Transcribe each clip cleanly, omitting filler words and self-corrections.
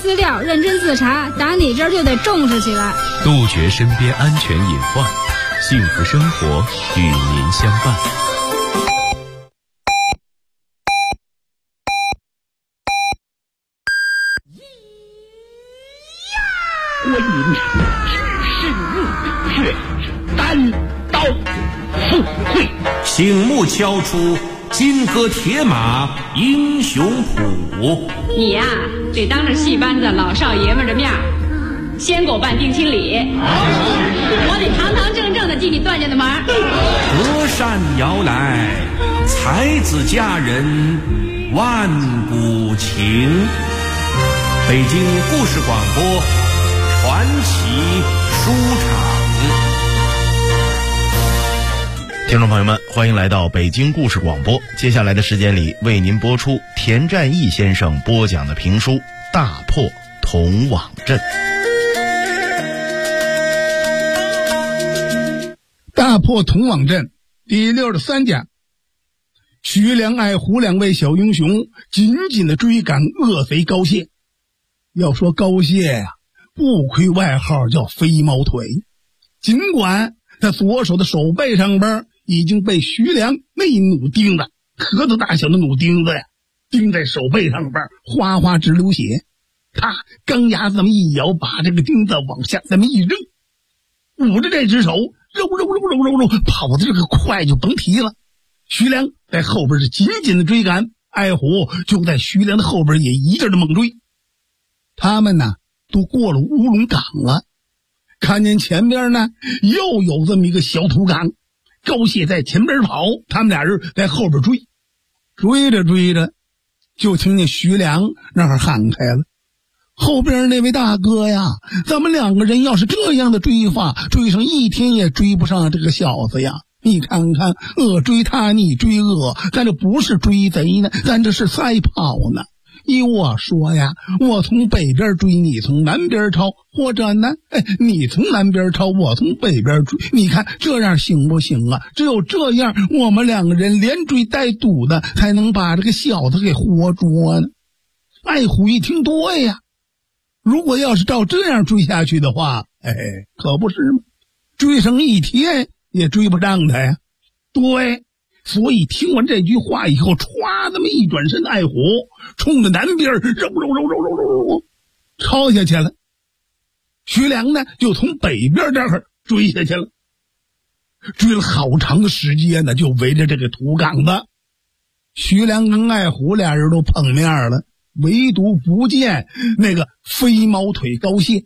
资料，认真自查，打你这儿就得重视起来， 杜绝身边安全隐患，幸福生活与您相伴。 观音只是怒却单刀赴会， 醒目敲出金戈铁马英雄谱。 你呀，得当着戏班子老少爷们的面先给我办定亲礼，我得堂堂正正的替你断这的忙。 隔山遥来，才子佳人万古情。北京故事广播传奇书场。 听众朋友们，欢迎来到北京故事广播。接下来的时间里，为您播出田占义先生播讲的评书《大破铜网阵》。 大破铜网阵第63讲，徐良、爱虎两位小英雄紧紧地追赶恶贼高谢。要说高谢呀，不亏外号叫飞毛腿，尽管他左手的手背上边已经被徐良那一弩钉子，核桃大小的弩钉子呀，钉在手背上边，哗哗直流血。他钢牙这么一咬，把这个钉子往下这么一扔，捂着这只手，肉，跑的这个快就甭提了。徐良在后边是紧紧的追赶，爱虎就在徐良的后边也一阵的猛追。他们呢都过了乌龙岗了，看见前边呢又有这么一个小土岗，高谢在前边跑，他们俩人在后边追，追着就听见徐良那儿喊开了：后边那位大哥呀，咱们两个人要是这样的追法，追上一天也追不上这个小子呀！你看看，恶追他，你追恶，咱这不是追贼呢，咱这是赛跑呢。依我说呀，我从北边追，你从南边抄，或者呢，你从南边抄，我从北边追，你看这样行不行啊？只有这样，我们两个人连追带堵的，才能把这个小子给活捉呢。爱虎一听对呀，如果要是照这样追下去的话，可不是吗？追上一天也追不上他呀。对，所以听完这句话以后，歘那么一转身，爱虎冲着南边肉抄下去了。徐良呢就从北边这儿追下去了，追了好长的时间呢，就围着这个土岗子。徐良跟爱虎俩人都碰面了，唯独不见那个飞毛腿高谢。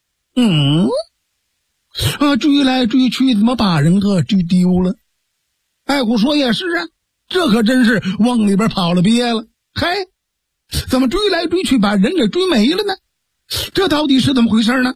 追来追去，怎么把人给追丢了？爱虎说也是啊，这可真是往里边跑了憋了。怎么追来追去把人给追没了呢？这到底是怎么回事呢？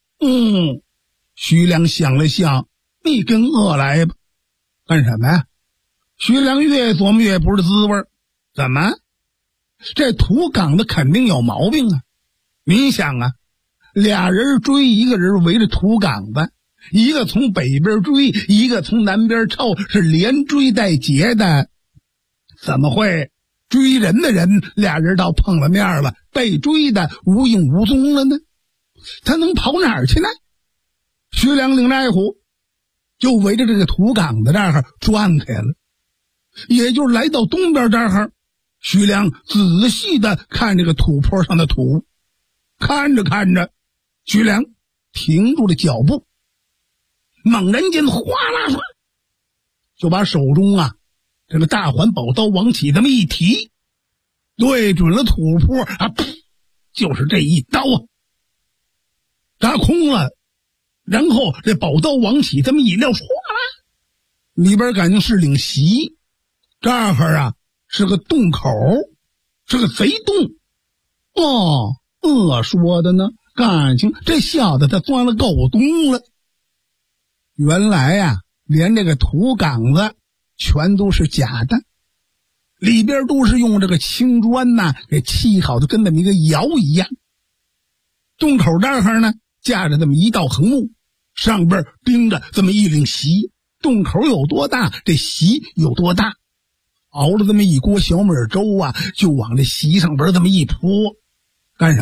徐良想了想，你跟我来吧。干什么呀？徐良越琢磨越不是滋味。怎么？这土岗子肯定有毛病啊！你想啊，俩人追，一个人围着土岗子，一个从北边追，一个从南边抄，是连追带截的，怎么会追人的人俩人倒碰了面了，被追的无影无踪了呢？他能跑哪儿去呢？徐良领着爱虎就围着这个土岗子这儿转开了，也就是来到东边这儿，徐良仔细的看这个土坡上的土，看着徐良停住了脚步，猛然间哗啦就把手中这个大环宝刀往起这么一提，对准了土坡就是这一刀扎空了。然后这宝刀往起这么一撩，唰啦，里边感情是领席，这儿是个洞口，是个贼洞。说的呢，感情这小子他钻了狗洞了。原来连这个土岗子全都是假的，里边都是用这个青砖给砌好的，跟那么一个窑一样。洞口这儿呢架着这么一道横木，上边钉着这么一领席，洞口有多大，这席有多大。熬了这么一锅小米粥就往这席上边这么一泼，干什么呀？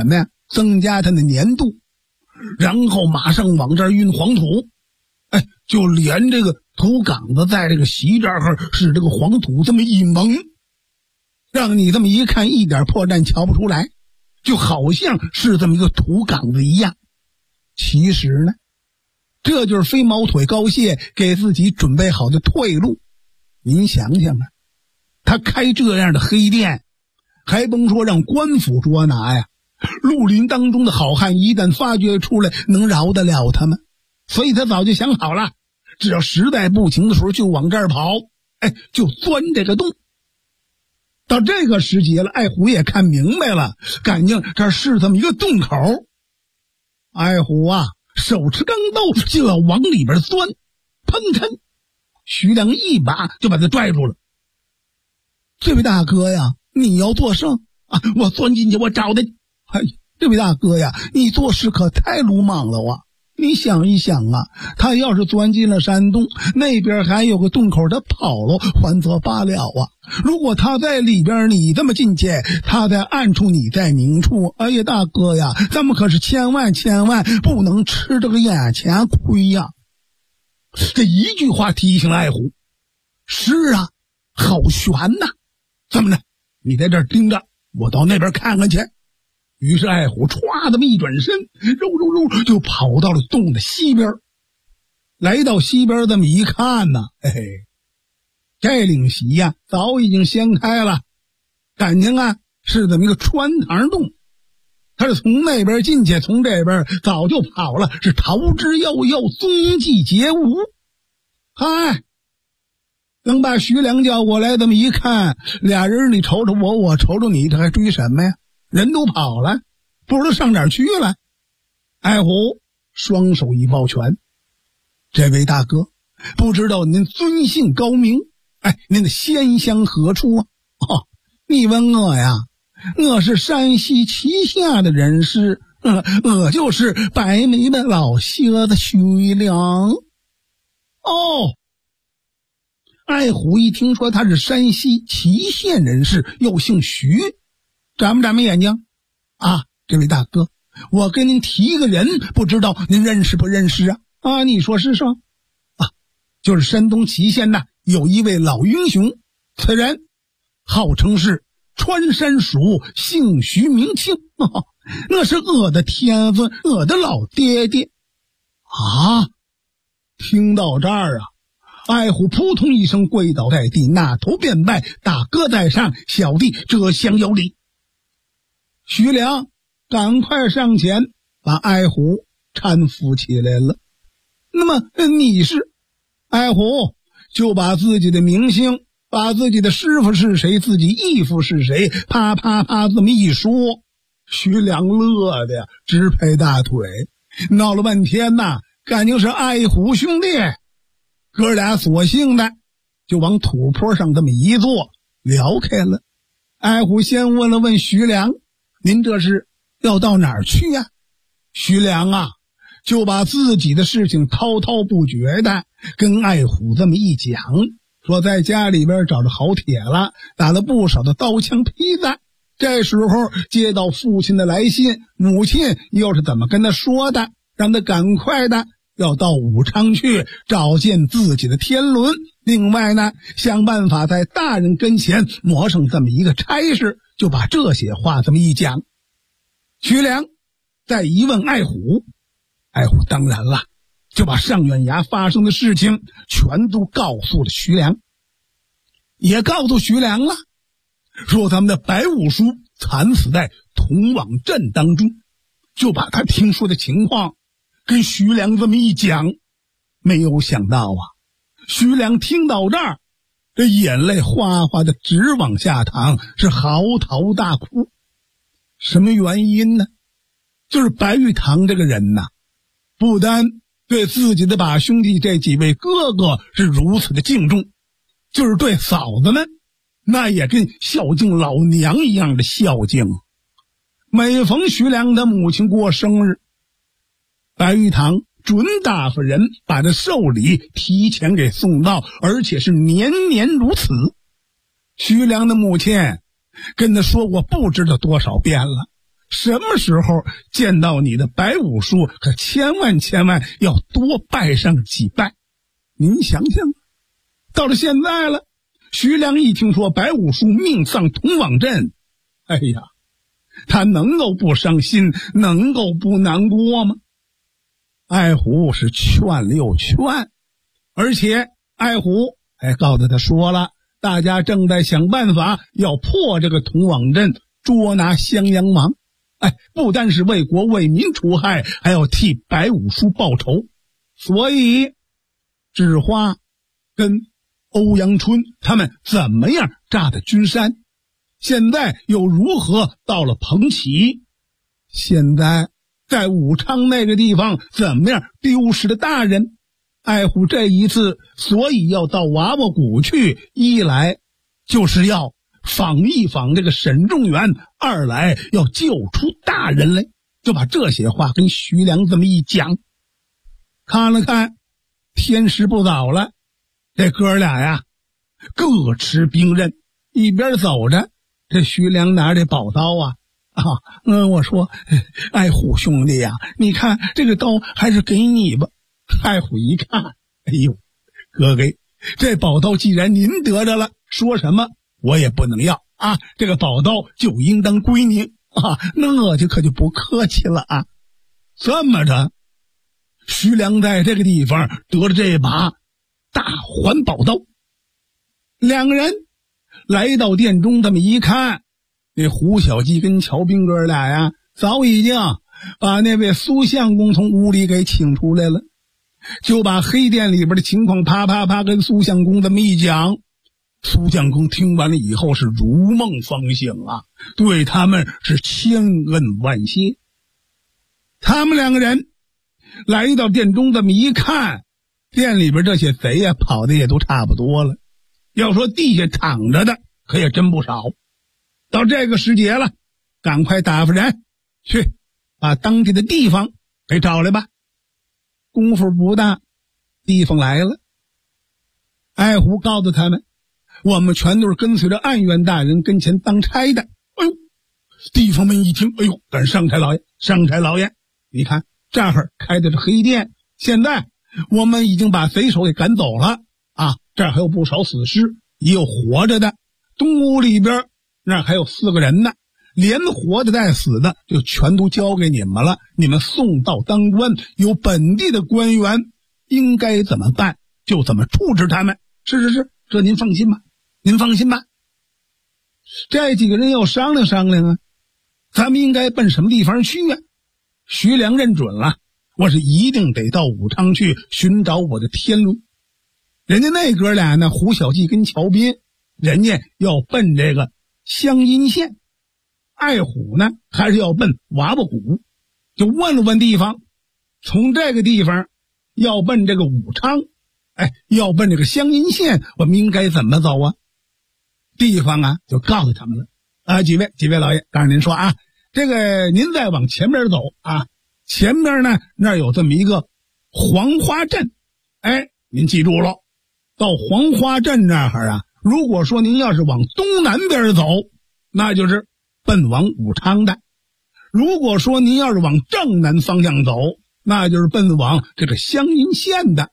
增加它的粘度，然后马上往这儿运黄土，就连这个土岗子在这个席这儿是这个黄土这么一蒙，让你这么一看一点破绽瞧不出来，就好像是这么一个土岗子一样。其实呢，这就是飞毛腿高谢给自己准备好的退路。您想想啊，他开这样的黑店，还甭说让官府捉拿呀，绿林当中的好汉一旦发掘出来，能饶得了他们？所以他早就想好了，只要实在不行的时候就往这儿跑，就钻这个洞。到这个时节了，爱虎也看明白了，感情这是这么一个洞口。爱虎啊，手持钢刀就要往里边钻，砰哧，徐良一把就把他拽住了。这位大哥呀，你要作甚啊？我钻进去我找他。这位大哥呀，你做事可太鲁莽了啊！你想一想啊，他要是钻进了山洞，那边还有个洞口，他跑了还则罢了啊。如果他在里边，你这么进去，他在暗处，你在明处，哎呀，大哥呀，咱们可是千万不能吃这个眼前亏呀。这一句话提醒了爱虎。是啊，好悬呐！怎么呢？你在这儿盯着，我到那边看看去。于是爱虎歘这么一转身，肉就跑到了洞的西边。来到西边这么一看呢，这领席呀早已经掀开了，感情啊是这么一个穿堂洞。他是从那边进去，从这边早就跑了，是逃之夭夭，踪迹皆无。等把徐良叫过来，这么一看，俩人你瞅瞅我，我瞅瞅你，这还追什么呀？人都跑了，不知道上哪儿去了。爱虎双手一抱拳，这位大哥，不知道您尊姓高名，您的仙乡何处啊？你问我呀，我是山西祁下的人士，我就是白眉的老蝎子徐良。爱虎一听说他是山西祁县人士，又姓徐，眨巴眼睛啊，这位大哥，我跟您提个人，不知道您认识不认识啊？你说是什么啊？就是山东祁县的有一位老英雄，此人号称是穿山鼠，姓徐名庆，那是我的天分，我的老爹爹啊！听到这儿啊，爱虎扑通一声跪倒在地，那头便拜：“大哥在上，小弟这厢有礼。”徐良赶快上前把爱虎搀扶起来了。那么你是？爱虎就把自己的名姓，把自己的师傅是谁，自己义父是谁，啪这么一说，徐良乐的呀直拍大腿，闹了半天呐，感情是爱虎兄弟。哥俩索性的就往土坡上这么一坐，聊开了。爱虎先问徐良：“您这是要到哪儿去呀？”徐良啊就把自己的事情滔滔不绝的跟爱虎这么一讲，说在家里边找着好铁了，打了不少的刀枪劈子。这时候接到父亲的来信，母亲又是怎么跟他说的，让他赶快的要到武昌去找见自己的天伦。另外呢，想办法在大人跟前磨上这么一个差事，就把这些话这么一讲。徐良再一问爱虎，爱虎当然了，就把上远崖发生的事情全都告诉了徐良，也告诉徐良了，说他们的白五叔惨死在铜网阵当中，就把他听说的情况跟徐良这么一讲。没有想到啊，徐良听到这儿，这眼泪哗哗的直往下淌，是嚎啕大哭。什么原因呢？就是白玉堂这个人呐，不单对自己的把兄弟这几位哥哥是如此的敬重，就是对嫂子们那也跟孝敬老娘一样的孝敬。每逢徐良的母亲过生日，白玉堂准打发人把这寿礼提前给送到，而且是年年如此。徐良的母亲跟他说过不知道多少遍了， 什么时候见到你的白武叔，可千万要多拜上几拜。您想想，到了现在了，徐良一听说白武叔命丧同网镇，哎呀，他能够不伤心，能够不难过吗？艾虎是劝了又劝，而且艾虎还告诉他说了，大家正在想办法要破这个同网镇，捉拿襄阳王。不单是为国为民除害，还要替白武叔报仇。所以智花跟欧阳春他们怎么样炸的君山，现在又如何到了彭起，现在在武昌那个地方怎么样丢失了大人。艾虎这一次所以要到娃娃谷去，一来就是要访一访这个沈仲元，二来要救出大人来，就把这些话跟徐良这么一讲。看了看天时不早了，这哥俩呀各持兵刃，一边走着，这徐良拿着宝刀我说艾虎兄弟呀，你看这个刀还是给你吧。艾虎一看，哎呦，哥哥，这宝刀既然您得着了，说什么我也不能要这个宝刀就应当归您那我就可就不客气了这么着，徐良在这个地方得了这把大环宝刀。两个人来到殿中，这么一看，那胡小鸡跟乔兵哥俩呀，早已经把那位苏相公从屋里给请出来了，就把黑殿里边的情况啪跟苏相公这么一讲。苏相公听完了以后是如梦方醒对他们是千恩万谢。他们两个人来到殿中，这么一看，殿里边这些贼跑的也都差不多了，要说地下躺着的可也真不少。到这个时节了，赶快打发人去把当地的地方给找来吧。功夫不大，地方来了。艾虎告诉他们，我们全都是跟随着案院大人跟前当差的。地方们一听，赶上差老爷，你看这儿开的是黑店，现在我们已经把贼手给赶走了这儿还有不少死尸，也有活着的，东屋里边那还有4个人呢，连活的带死的就全都交给你们了，你们送到当官，有本地的官员应该怎么办就怎么处置他们。是，这您放心吧。这几个人要商量咱们应该奔什么地方去徐良认准了，我是一定得到武昌去寻找我的天伦。人家那哥俩呢，胡小记跟乔斌，人家要奔这个湘阴县，艾虎呢还是要奔娃娃谷。就问了问地方，从这个地方要奔这个武昌，要奔这个湘阴县，我们应该怎么走地方就告诉他们了几位老爷，告诉您说这个您再往前边走前面呢那儿有这么一个黄花镇，您记住了，到黄花镇那儿如果说您要是往东南边走，那就是奔往武昌的；如果说您要是往正南方向走，那就是奔往这个湘阴县的。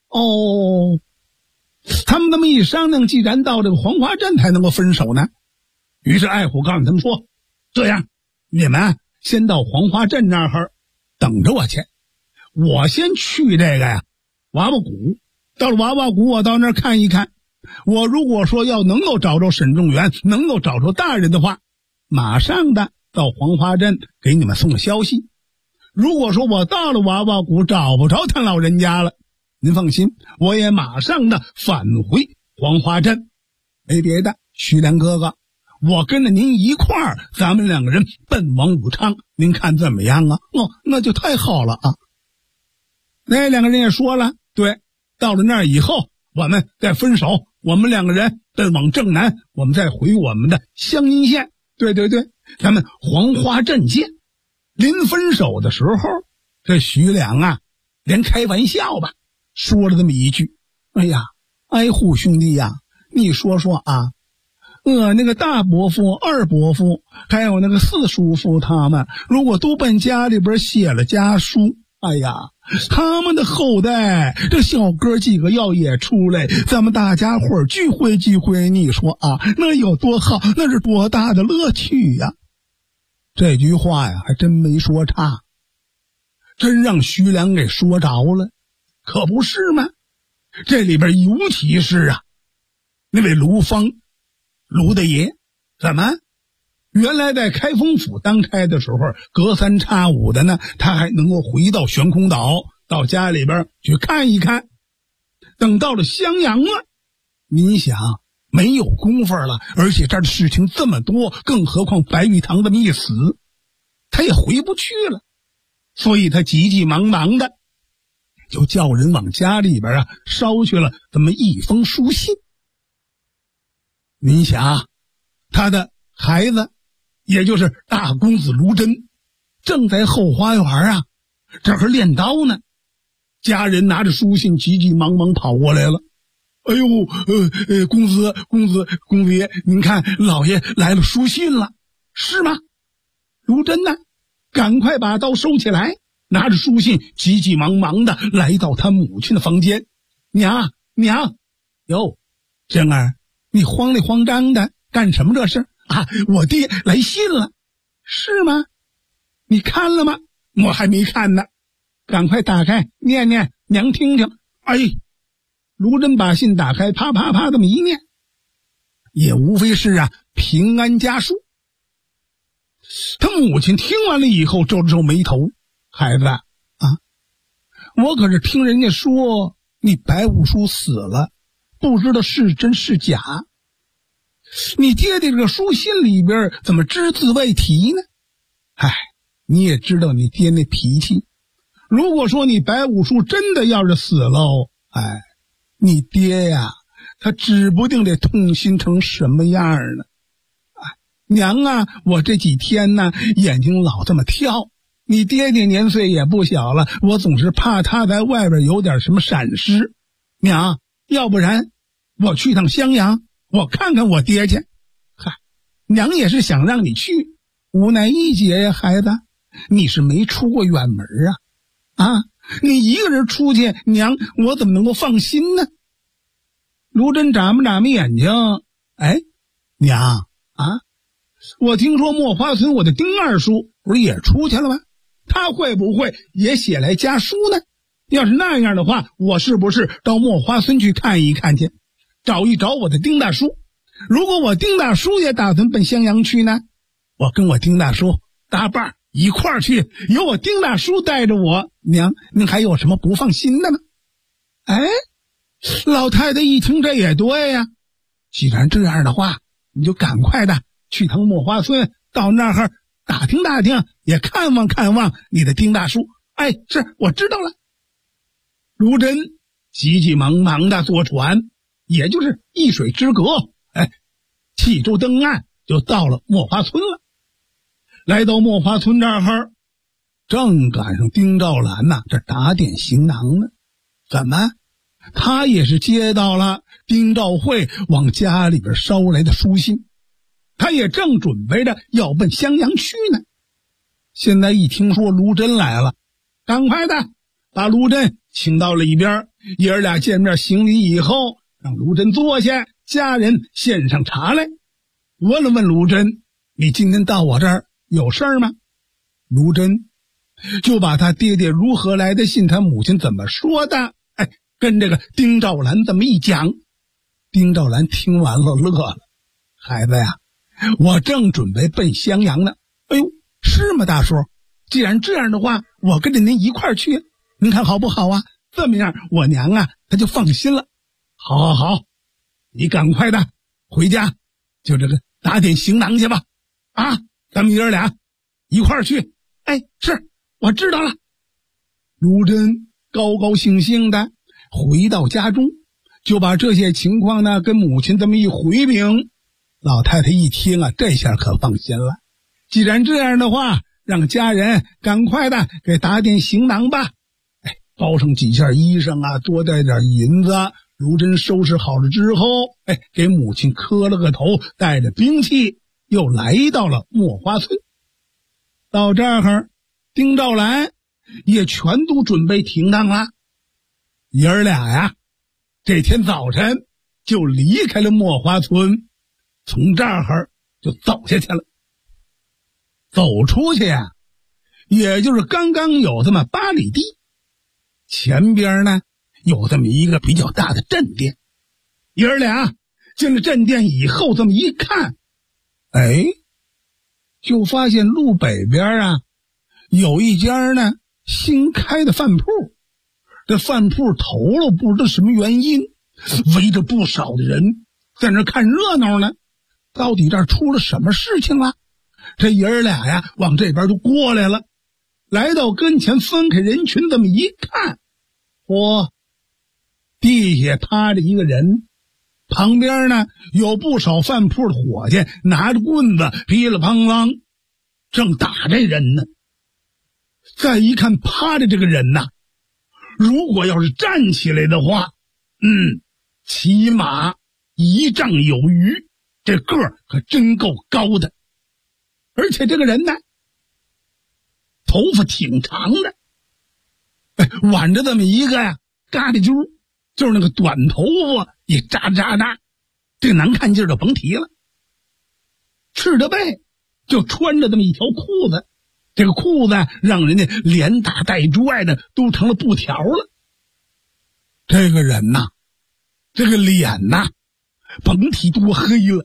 他们那么一商量，既然到这个黄花镇才能够分手呢，于是艾虎告诉他们说，这样你们先到黄花镇那儿等着我去，我先去这个娃娃谷，到了娃娃谷我到那儿看一看，我如果说要能够找着沈仲元，能够找着大人的话，马上的到黄花镇给你们送个消息。如果说我到了娃娃谷找不着他老人家了，您放心，我也马上的返回黄花镇。没别的，徐良哥哥，我跟着您一块儿，咱们两个人奔往武昌，您看怎么样那就太好了那两个人也说了，对，到了那儿以后我们再分手，我们两个人奔往正南，我们再回我们的湘阴县。对，咱们黄花镇见。临分手的时候，这徐良连开玩笑吧，说了这么一句，哎呀，艾虎兄弟呀，你说说那个大伯父、二伯父，还有那个四叔父他们，如果都奔家里边写了家书，哎呀，他们的后代这小哥几个要也出来，咱们大家伙聚会聚会，你说啊，那有多好，那是多大的乐趣呀！这句话呀，还真没说差，真让徐良给说着了，可不是吗？这里边尤其是啊，那位卢方，卢大爷，怎么？原来在开封府当差的时候，隔三差五的呢，他还能够回到悬空岛，到家里边去看一看。等到了襄阳了，你想没有功夫了，而且这儿的事情这么多，更何况白玉堂这么一死，他也回不去了。所以他急急忙忙的就叫人往家里边捎去了这么一封书信。你想他的孩子也就是大公子卢真正在后花园这儿练刀呢，家人拿着书信急急忙忙跑过来了。哎呦，公子爷，您看老爷来了书信了。是吗？卢真呢，赶快把刀收起来，拿着书信急急忙忙的来到他母亲的房间。娘，哟，真儿，你慌里慌张的干什么这是啊？我爹来信了。是吗？你看了吗？我还没看呢，赶快打开念念，娘听听。哎，卢真把信打开，啪啪啪这么一念，也无非是平安家书。他母亲听完了以后皱了皱眉头，孩子我可是听人家说你白五叔死了，不知道是真是假。你爹的这个书信里边怎么只字未提呢？你也知道你爹那脾气，如果说你白五叔真的要是死了，你爹他指不定得痛心成什么样呢。娘我这几天呢眼睛老这么跳，你爹爹年岁也不小了，我总是怕他在外边有点什么闪失。娘，要不然我去趟襄阳，我看看我爹去。娘也是想让你去，无奈一劫呀，孩子，你是没出过远门你一个人出去，娘我怎么能够放心呢？卢真眨巴眨巴眼睛，娘我听说墨花村我的丁二叔不是也出去了吗？他会不会也写来家书呢？要是那样的话，我是不是到墨花村去看一看去，找一找我的丁大叔？如果我丁大叔也打算奔襄阳去呢，我跟我丁大叔搭伴一块儿去，有我丁大叔带着我，娘您还有什么不放心的吗？老太太一听这也对呀，既然这样的话，你就赶快的去趟墨花村，到那儿打听打听，也看望看望你的丁大叔。是，我知道了。卢真急急忙忙的坐船，也就是一水之隔，弃舟登岸，就到了墨花村了。来到墨花村这儿，正赶上丁兆兰这打点行囊呢。怎么？他也是接到了丁兆会往家里边捎来的书信，他也正准备着要奔襄阳去呢。现在一听说卢真来了，赶快的把卢真请到里边，爷儿俩见面行礼以后，让卢真坐下，家人献上茶来。问了问卢真，你今天到我这儿有事儿吗？卢真就把他爹爹如何来的信，他母亲怎么说的，跟这个丁兆兰这么一讲。丁兆兰听完了乐了，孩子呀，我正准备奔襄阳呢。是吗大叔？既然这样的话，我跟着您一块儿去，您看好不好啊？这么样我娘她就放心了。好，你赶快的回家，就这个打点行囊去吧。咱们爷儿俩一块儿去。是，我知道了。卢真高高兴兴的回到家中，就把这些情况呢跟母亲这么一回禀。老太太一听这下可放心了。既然这样的话，让家人赶快的给打点行囊吧。包上几件衣裳多带点银子， 如真收拾好了之后，给母亲磕了个头，带着兵器又来到了墨花村。到这儿，丁兆兰也全都准备停当了。爷儿俩呀，这天早晨就离开了墨花村，从这儿就走下去了。走出去呀，也就是刚刚有这么8里地，前边呢有这么一个比较大的镇店。爷儿俩进了镇店以后，这么一看，就发现路北边啊有一家呢新开的饭铺。这饭铺头了不知道什么原因，围着不少的人在那看热闹呢。到底这儿出了什么事情了？这爷儿俩呀往这边就过来了，来到跟前分开人群，这么一看，地下趴着一个人，旁边呢有不少饭铺的伙计拿着棍子噼里啪啦正打这人呢。再一看趴着这个人呐，如果要是站起来的话，起码1丈有余，这个儿可真够高的。而且这个人呢，头发挺长的，挽着这么一个呀疙瘩揪，就是那个短头发也扎扎扎，这个难看劲儿就甭提了。赤着背就穿着这么一条裤子，这个裤子让人家连打带拽的都成了布条了。这个人呐，这个脸呐，甭提多黑了，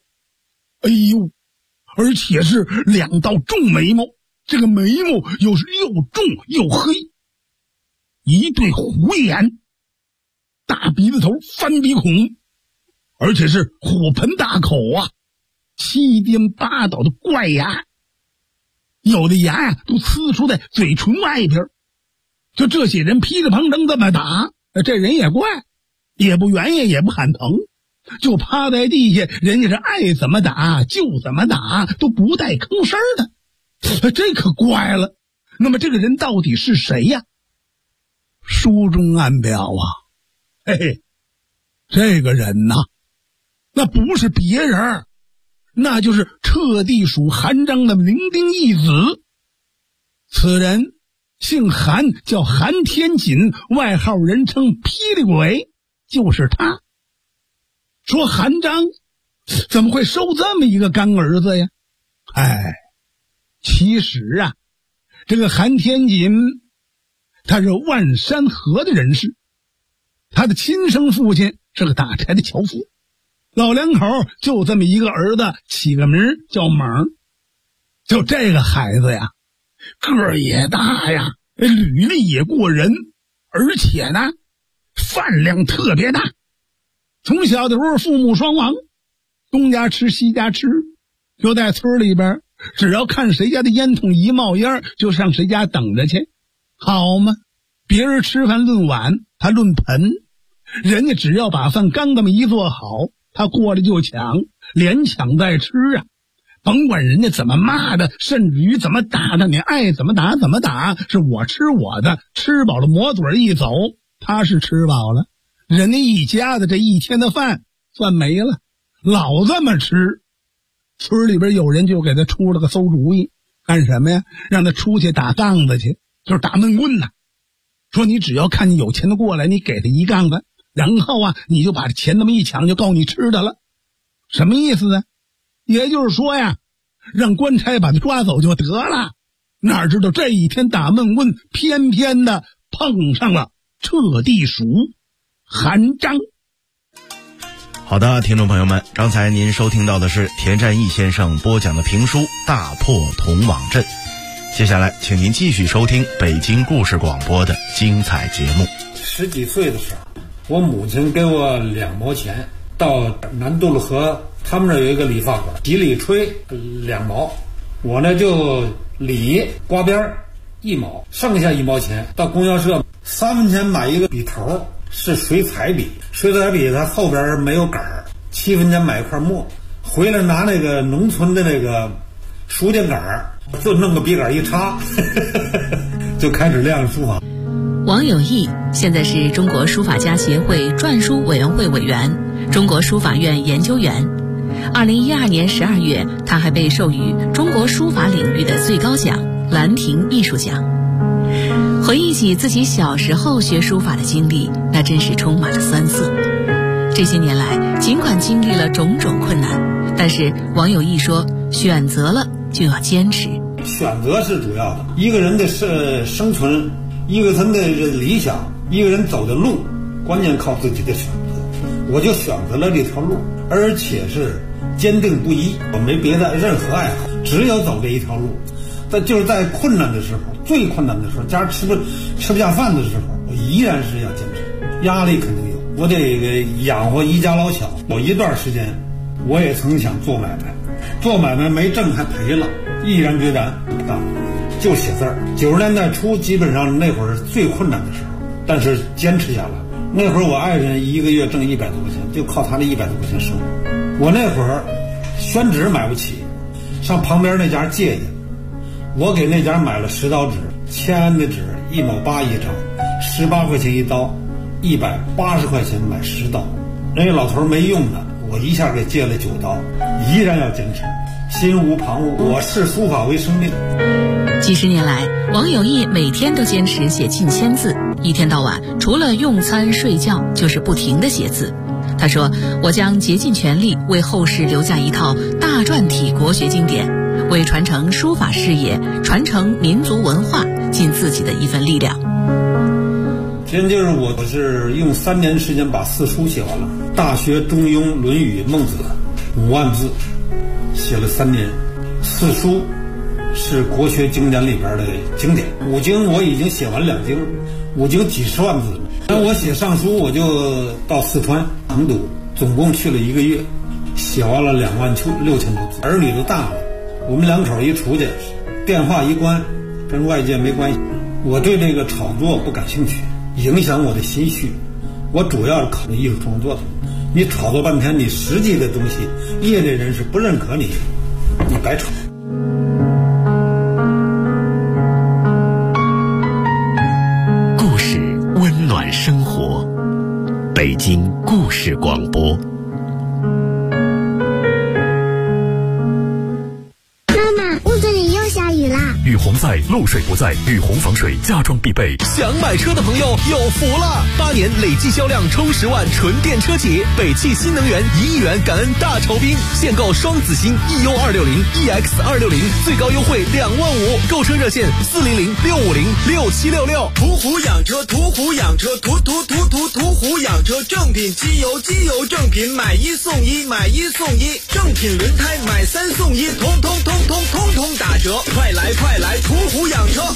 而且是2道重眉毛，这个眉毛又是又重又黑，一对虎眼，大鼻子头，翻鼻孔，而且是火盆大口啊，7颠8倒的怪牙，有的牙呀都呲出在嘴唇外边。就这些人噼里啪啦这么打，这人也怪，也不原也不喊疼，就趴在地下，人家是爱怎么打就怎么打，都不带吭声的。这可怪了。那么这个人到底是谁呀？书中暗表啊，这个人呐，那不是别人，那就是彻地属韩章的伶仃一子。此人姓韩，叫韩天锦，外号人称霹雳鬼，就是他。说韩章怎么会收这么一个干儿子呀？其实啊，这个韩天锦他是万山河的人士，他的亲生父亲是个打柴的樵夫，老两口就这么一个儿子，起个名叫猛。就这个孩子呀，个儿也大呀，履历也过人，而且呢饭量特别大。从小的时候父母双亡，东家吃西家吃，就在村里边，只要看谁家的烟筒一冒烟，就上谁家等着去。好嘛，别人吃饭论碗，他论盆，人家只要把饭刚这么一做好，他过来就抢，连抢带吃啊。甭管人家怎么骂的，甚至于怎么打的，你爱怎么打怎么打，是我吃我的，吃饱了抹嘴一走，他是吃饱了，人家一家子这一天的饭算没了，老这么吃。村里边有人就给他出了个馊主意，干什么呀？让他出去打杠子去，就是打闷棍呐。说你只要看见有钱的过来，你给他一杠子，然后啊你就把这钱那么一抢，就够你吃的了。什么意思呢？也就是说呀，让官差把他抓走就得了。哪知道这一天打闷棍，偏偏的碰上了彻地鼠韩章。 好的，听众朋友们，刚才您收听到的是田占义先生播讲的评书《大破铜网阵》。接下来请您继续收听北京故事广播的精彩节目。 10几岁的时候，我母亲给我2毛钱，到南渡了河，他们那有一个理发馆，洗里吹2毛，我呢就理刮边1毛，剩下1毛钱到供销社3分钱买一个笔头，是水彩笔，水彩笔它后边没有杆儿，7分钱买一块墨，回来拿那个农村的那个书架杆儿，就弄个笔杆一插就开始练书法。 王有义现在是中国书法家协会篆书委员会委员、中国书法院研究员。2012年12月，他还被授予中国书法领域的最高奖兰亭艺术奖。回忆起自己小时候学书法的经历，那真是充满了酸涩。这些年来，尽管经历了种种困难，但是王有义说，选择了就要坚持。 选择是主要的，一个人的生存，一个人的理想，一个人走的路，关键靠自己的选择。我就选择了这条路，而且是坚定不移，我没别的任何爱好，只有走这一条路。就是在困难的时候，最困难的时候，家吃不下饭的时候，我依然是要坚持。压力肯定有，我得养活一家老小。有一段时间，我也曾想做买卖，做买卖没挣还赔了，毅然决然就写字儿。90年代初，基本上那会儿最困难的时候，但是坚持下来。那会儿我爱人一个月挣100多块钱，就靠他那100多块钱生活。我那会儿宣纸买不起，上旁边那家借去。我给那家买了10刀纸，签的纸1毛8一张，18块钱一刀，180块钱买10刀。那个老头没用的，我一下给借了9刀，依然要坚持，心无旁骛。我视书法为生命。 几十年来，王有义每天都坚持写近1000字，一天到晚除了用餐睡觉，就是不停地写字。他说：“我将竭尽全力为后世留下一套大篆体国学经典，为传承书法事业、传承民族文化尽自己的一份力量。” 真就是我是用3年时间把4书写完了，《大学》《中庸》《论语》《孟子》5万字，写了3年。4书是国学经典里边的经典，5经我已经写完2经，5经几十万字。那我写上书，我就到四川成都，总共去了1个月，写完了26000多字。儿女都大了，我们2口一出去，电话一关，跟外界没关系。我对这个炒作不感兴趣，影响我的心绪。我主要是考虑艺术创作的。你炒作半天，你实际的东西，业内人士不认可你，你白炒。 故事温暖生活，北京故事广播。 雨洪在，漏水不在，雨洪防水家装必备。 想买车的朋友有福了！8年累计销量冲10万纯电车企，北汽新能源1亿元感恩大酬宾，现购双子星 EU260、EX260，最高优惠25000，购车热线400-650-6766。 途虎养车，途虎养车，途虎养车，正品机油，机油正品，买1送1，买1送1，正品轮胎买3送1，通通打折，快来途虎养车。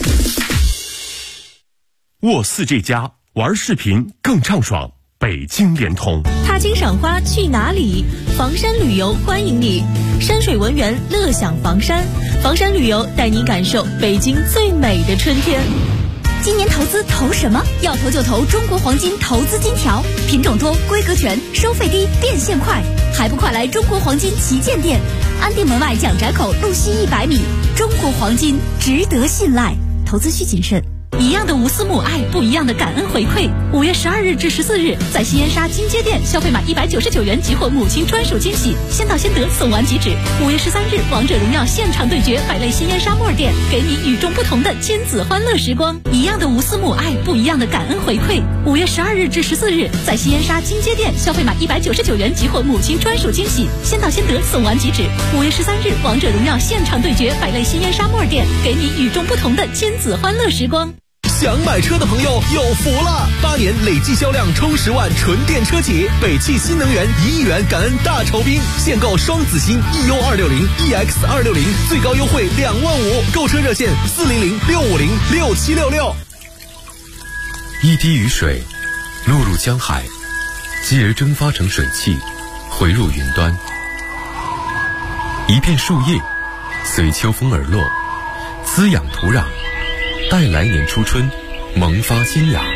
沃4这家玩视频更畅爽，北京联通。 踏青赏花去哪里？房山旅游欢迎你，山水文园乐享房山，房山旅游带你感受北京最美的春天。 今年投资投什么？要投就投中国黄金投资金条，品种多，规格全，收费低，变现快，还不快来中国黄金旗舰店，安定门外蒋宅口路西100米，中国黄金值得信赖，投资需谨慎。一样的无私母爱，不一样的感恩回馈。5月12日至14日，在西燕莎金街店消费满199元即获母亲专属惊喜，先到先得，送完即止。5月13日，王者荣耀现场对决，百类西燕莎莫尔店，给你与众不同的亲子欢乐时光。一样的无私母爱，不一样的感恩回馈。5月12日至14日，在西燕莎金街店消费满199元即获母亲专属惊喜，先到先得，送完即止。5月13日，王者荣耀现场对决，百类西燕莎莫尔店，给你与众不同的亲子欢乐时光。 想买车的朋友有福了！8年累计销量冲10万纯电车企，北汽新能源1亿元感恩大酬宾，现购双子星 EU260、EX260，最高优惠25000，购车热线400-650-6766。 一滴雨水落入江海，继而蒸发成水汽，回入云端。一片树叶随秋风而落，滋养土壤，待来年初春萌发新芽。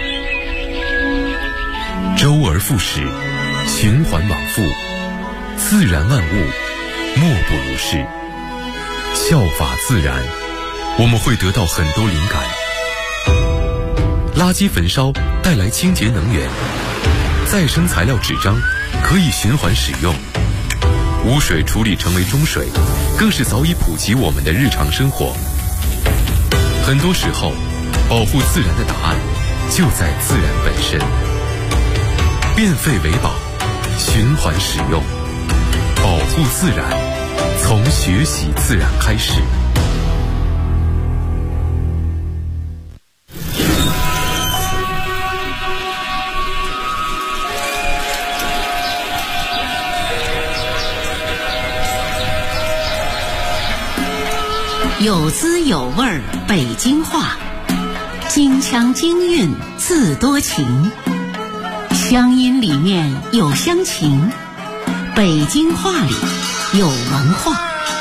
周而复始，循环往复，自然万物莫不如是。效法自然，我们会得到很多灵感。 垃圾焚烧带来清洁能源，再生材料纸张可以循环使用，污水处理成为中水，更是早已普及我们的日常生活。很多时候，保护自然的答案就在自然本身。变废为宝，循环使用，保护自然，从学习自然开始。 有滋有味儿北京话，京腔京韵自多情，乡音里面有乡情，北京话里有文化。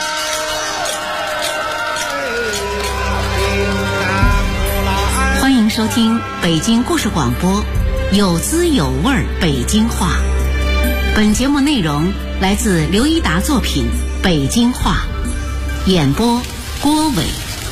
欢迎收听北京故事广播，有滋有味儿北京话。本节目内容来自刘一达作品《北京话》，演播郭伟。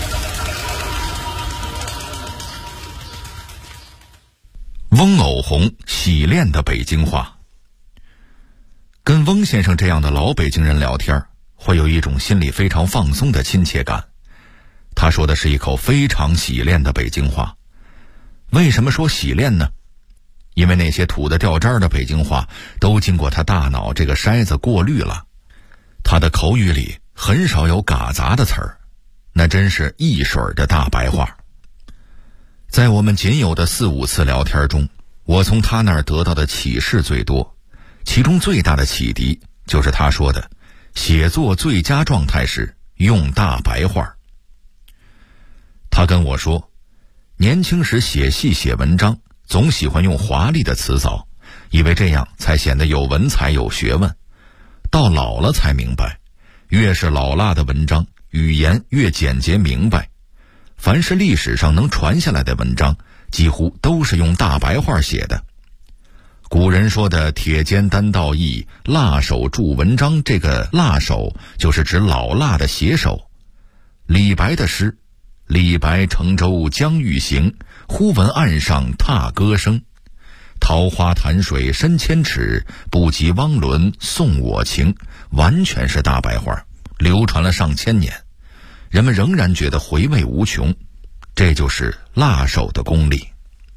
翁偶红洗练的北京话。跟翁先生这样的老北京人聊天，会有一种心里非常放松的亲切感。他说的是一口非常洗练的北京话。为什么说洗练呢？因为那些土的掉渣的北京话都经过他大脑这个筛子过滤了。他的口语里很少有嘎杂的词儿，那真是一水的大白话。在我们仅有的4、5次聊天中，我从他那儿得到的启示最多，其中最大的启迪就是他说的写作最佳状态是用大白话。他跟我说，年轻时写戏写文章总喜欢用华丽的词藻，以为这样才显得有文采有学问。到老了才明白，越是老辣的文章，语言越简洁明白。凡是历史上能传下来的文章，几乎都是用大白话写的。古人说的铁肩担道义，辣手著文章，这个辣手就是指老辣的写手。李白的诗，李白乘舟将欲行，忽闻岸上踏歌声。桃花潭水深千尺，不及汪伦送我情，完全是大白话，流传了上千年，人们仍然觉得回味无穷。这就是辣手的功力。《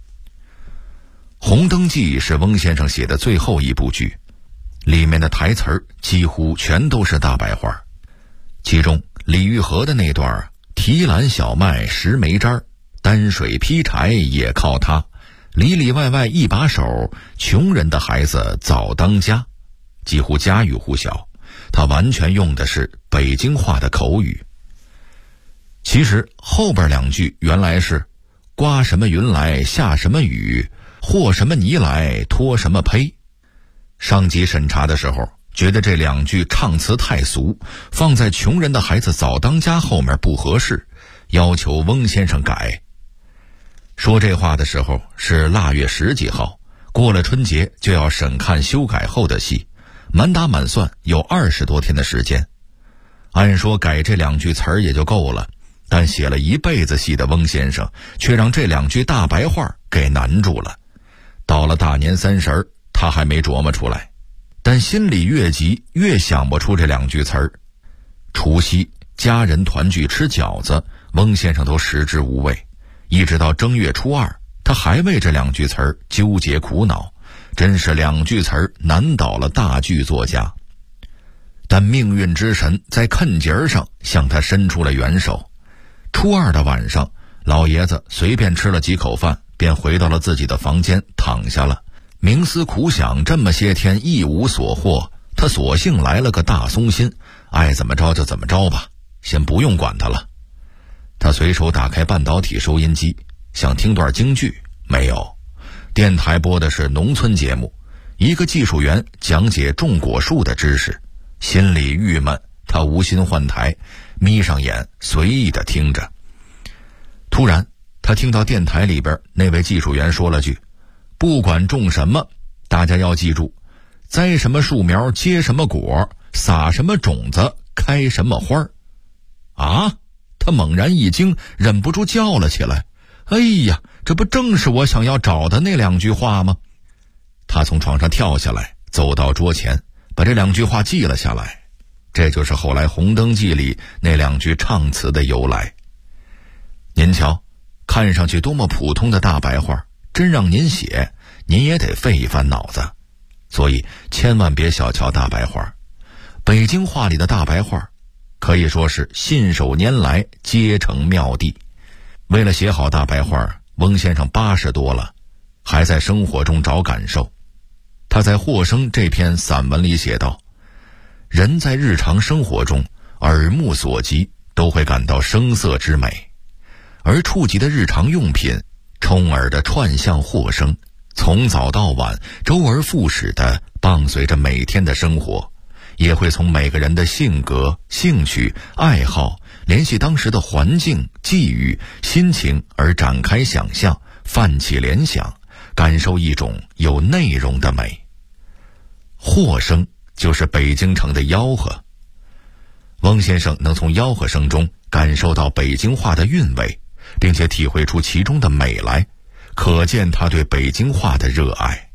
红灯记》是翁先生写的最后一部剧，里面的台词儿几乎全都是大白话。其中李玉和的那段提篮小麦拾煤渣，担水劈柴也靠他，里里外外一把手，穷人的孩子早当家，几乎家喻户晓。他完全用的是北京话的口语。其实后边2句原来是刮什么云来下什么雨，和什么泥来拖什么胚。上级审查的时候觉得这2句唱词太俗，放在穷人的孩子早当家后面不合适，要求翁先生改。说这话的时候是腊月10几号，过了春节就要审看修改后的戏，满打满算有20多天的时间。按说改这2句词儿也就够了，但写了一辈子戏的翁先生却让这2句大白话给难住了。到了大年30，他还没琢磨出来，但心里越急越想不出这2句词儿。除夕家人团聚吃饺子，翁先生都食之无味，一直到正月初2，他还为这2句词儿纠结苦恼，真是2句词儿难倒了大剧作家。但命运之神在坎节上向他伸出了援手。初2的晚上，老爷子随便吃了几口饭，便回到了自己的房间躺下了。冥思苦想，这么些天一无所获，他索性来了个大松心，爱怎么着就怎么着吧，先不用管他了。他随手打开半导体收音机，想听段京剧，没有。电台播的是农村节目，一个技术员讲解种果树的知识，心里郁闷，他无心换台，眯上眼随意地听着。突然他听到电台里边那位技术员说了句，不管种什么，大家要记住，栽什么树苗结什么果，撒什么种子开什么花。啊，他猛然一惊，忍不住叫了起来， 哎呀，这不正是我想要找的那2句话吗？他从床上跳下来，走到桌前，把这2句话记了下来。这就是后来《红灯记》里那2句唱词的由来。您瞧，看上去多么普通的大白话，真让您写，您也得费一番脑子。所以千万别小瞧大白话。北京话里的大白话可以说是信手拈来，皆成妙地。为了写好大白话，翁先生80多了，还在生活中找感受。他在《获生》这篇散文里写道，人在日常生活中耳目所及都会感到声色之美，而触及的日常用品充耳的串象获生，从早到晚周而复始地伴随着每天的生活，也会从每个人的性格、兴趣、爱好联系当时的环境、际遇、心情而展开想象，泛起联想，感受一种有内容的美。获生就是北京城的吆喝。翁先生能从吆喝声中感受到北京话的韵味，并且体会出其中的美来，可见他对北京话的热爱。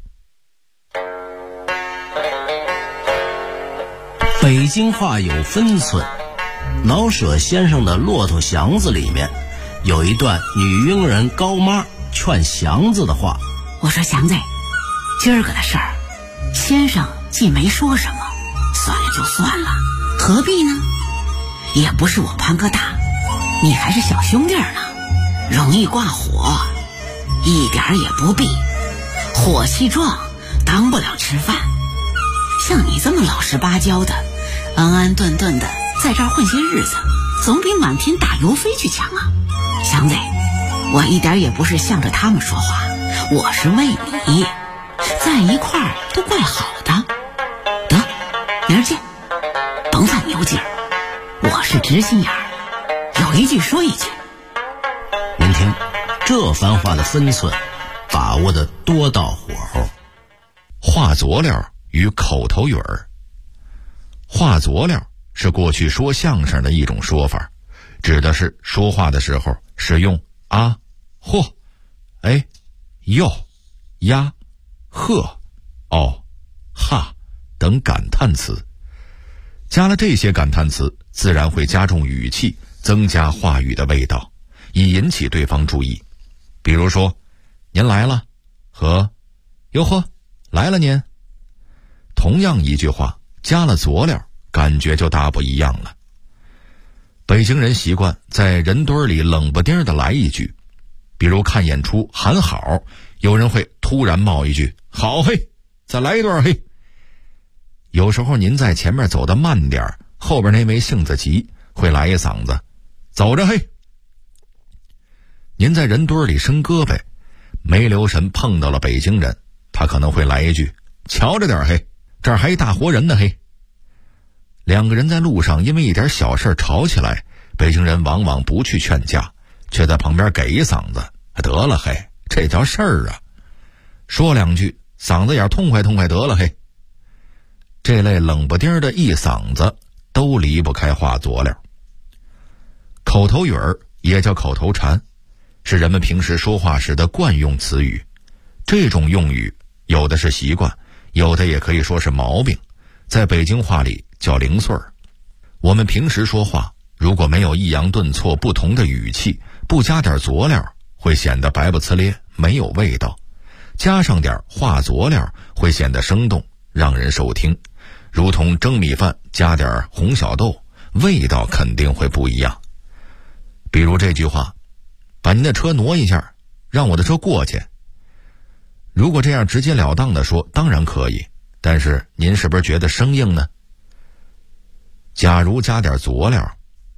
北京话有分寸，老舍先生的《骆驼祥子》里面有一段女佣人高妈劝祥子的话： 我说祥子，今儿个的事儿，先生既没说什么，算了就算了，何必呢？也不是我潘哥大，你还是小兄弟呢，容易挂火，一点也不必。火气壮，当不了吃饭。像你这么老实巴交的，安安顿顿的在这儿混些日子，总比满天打油飞去强啊！祥子，我一点也不是向着他们说话，我是为你，在一块儿都怪好的。得，明儿见，甭犯牛劲儿，我是直心眼儿，有一句说一句。 您听，这番话的分寸把握的多到火候。 话佐料与口头语儿。话佐料是过去说相声的一种说法，指的是说话的时候使用啊、嚯、哎、哟、呀、呵、哦、哈等感叹词。加了这些感叹词，自然会加重语气，增加话语的味道，以引起对方注意。比如说，您来了和哟呵，来了您。同样一句话，加了佐料，感觉就大不一样了。北京人习惯在人堆里冷不丁的来一句，比如看演出喊好，有人会突然冒一句好嘿，再来一段嘿。有时候您在前面走得慢点，后边那位性子急，会来一嗓子走着嘿。您在人堆里伸胳膊，没留神碰到了北京人，他可能会来一句瞧着点嘿，这儿还一大活人呢嘿。两个人在路上因为一点小事吵起来，北京人往往不去劝架，却在旁边给一嗓子得了嘿，这叫事儿啊。说两句嗓子眼痛快痛快得了嘿。这类冷不丁的一嗓子都离不开话佐料。口头语儿也叫口头禅，是人们平时说话时的惯用词语。这种用语有的是习惯，有的也可以说是毛病，在北京话里叫零碎儿。我们平时说话如果没有抑扬顿挫不同的语气，不加点佐料，会显得白不呲咧，没有味道。加上点话佐料，会显得生动，让人受听。如同蒸米饭加点红小豆，味道肯定会不一样。比如这句话，把您的车挪一下，让我的车过去。如果这样直截了当的说，当然可以，但是您是不是觉得生硬呢？假如加点佐料，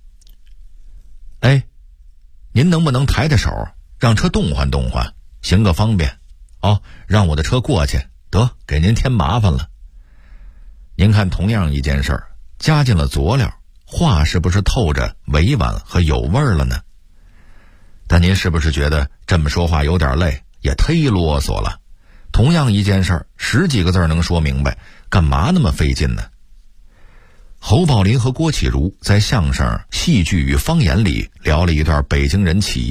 哎，您能不能抬抬手，让车动换动换，行个方便哦，让我的车过去，得给您添麻烦了。您看，同样一件事儿，加进了佐料，话是不是透着委婉和有味儿了呢？但您是不是觉得这么说话有点累，也忒啰嗦了？同样一件事儿，10几个字能说明白，干嘛那么费劲呢？侯宝林和郭启儒在相声《戏剧与方言》里聊了一段北京人起业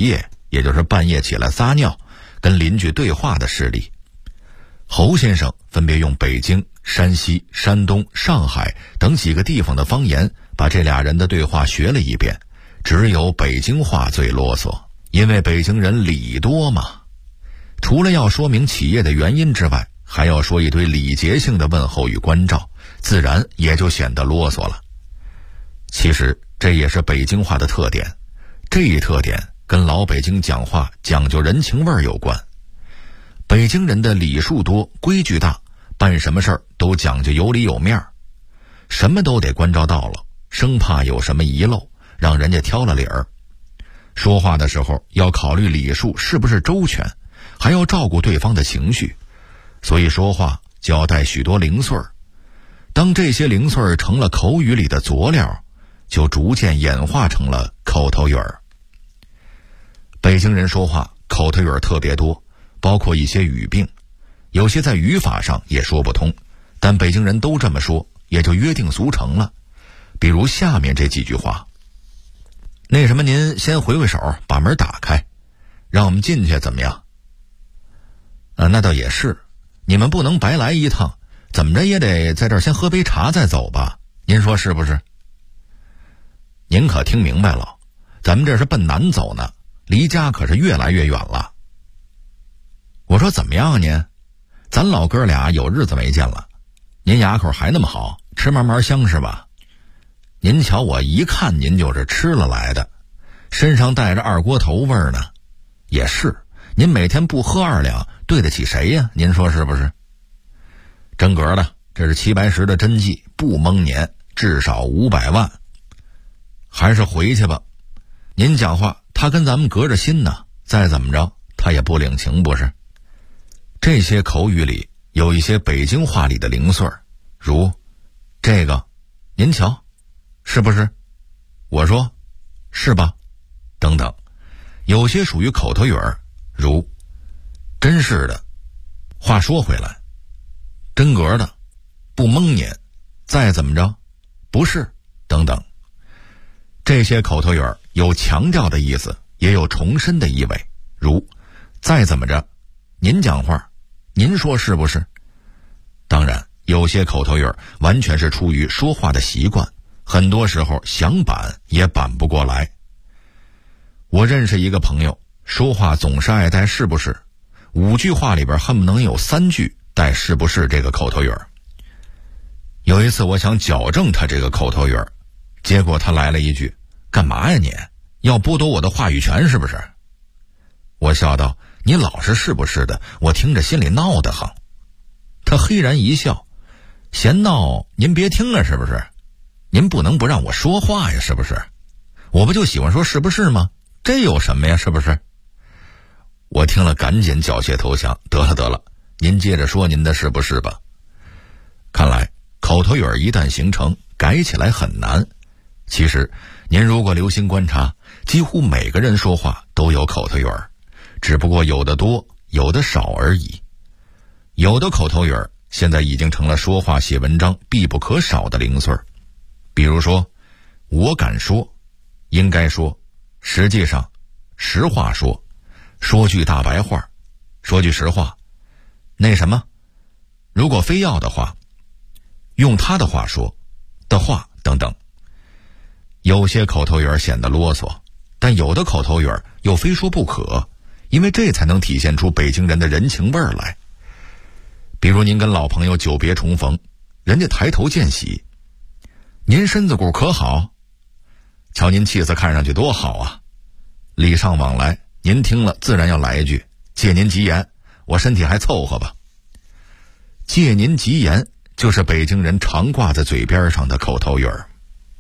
也就是半夜起来撒尿跟邻居对话的事例。侯先生分别用北京、山西、山东、上海等几个地方的方言把这俩人的对话学了一遍，只有北京话最啰嗦，因为北京人礼多嘛。除了要说明企业的原因之外，还要说一堆礼节性的问候与关照，自然也就显得啰嗦了。其实这也是北京话的特点，这一特点跟老北京讲话讲究人情味有关。北京人的礼数多，规矩大，办什么事儿都讲究有理有面，什么都得关照到了，生怕有什么遗漏，让人家挑了理儿。说话的时候要考虑礼数是不是周全，还要照顾对方的情绪，所以说话就要带许多零碎儿。当这些零碎儿成了口语里的佐料，就逐渐演化成了口头语儿。北京人说话口头语儿特别多，包括一些语病，有些在语法上也说不通，但北京人都这么说，也就约定俗成了。比如下面这几句话：那什么，您先回手把门打开，让我们进去怎么样？那倒也是，你们不能白来一趟，怎么着也得在这儿先喝杯茶再走吧，您说是不是？您可听明白了，咱们这是奔南走呢，离家可是越来越远了。我说怎么样啊您？咱老哥俩有日子没见了，您牙口还那么好，吃嘛嘛香是吧？您瞧我一看您就是吃了来的，身上带着二锅头味儿呢。也是，您每天不喝2两，对得起谁呀？您说是不是？真格的，这是齐白石的真迹，不蒙年，至少500万。还是回去吧，您讲话他跟咱们隔着心呢，再怎么着他也不领情不是？这些口语里有一些北京话里的零碎，如这个您瞧是不是？我说是吧？等等。有些属于口头语儿，如真是的，话说回来，真格的，不蒙您，再怎么着不是，等等。这些口头语儿有强调的意思，也有重申的意味，如再怎么着，您讲话，您说是不是？当然有些口头语儿完全是出于说话的习惯，很多时候想板也板不过来。我认识一个朋友，说话总是爱带是不是，5句话里边恨不能有3句带是不是这个口头语儿。有一次我想矫正他这个口头语儿，结果他来了一句：干嘛呀你？要剥夺我的话语权是不是？我笑道：你老是不是的，我听着心里闹得慌。他嘿然一笑：嫌闹您别听了是不是？您不能不让我说话呀是不是？我不就喜欢说是不是吗？这有什么呀是不是？我听了赶紧缴械投降，得了，您接着说您的是不是吧。看来口头语儿一旦形成，改起来很难。其实您如果留心观察，几乎每个人说话都有口头语儿，只不过有的多有的少而已。有的口头语儿现在已经成了说话写文章必不可少的零碎儿，比如说我敢说，应该说，实际上，实话说，说句大白话，说句实话，那什么，如果非要的话，用他的话说的话等等。有些口头语儿显得啰嗦，但有的口头语儿又非说不可，因为这才能体现出北京人的人情味儿来。比如您跟老朋友久别重逢，人家抬头见喜，您身子骨可好？瞧您气色看上去多好啊！礼尚往来，您听了自然要来一句：借您吉言，我身体还凑合吧。借您吉言就是北京人常挂在嘴边上的口头语儿。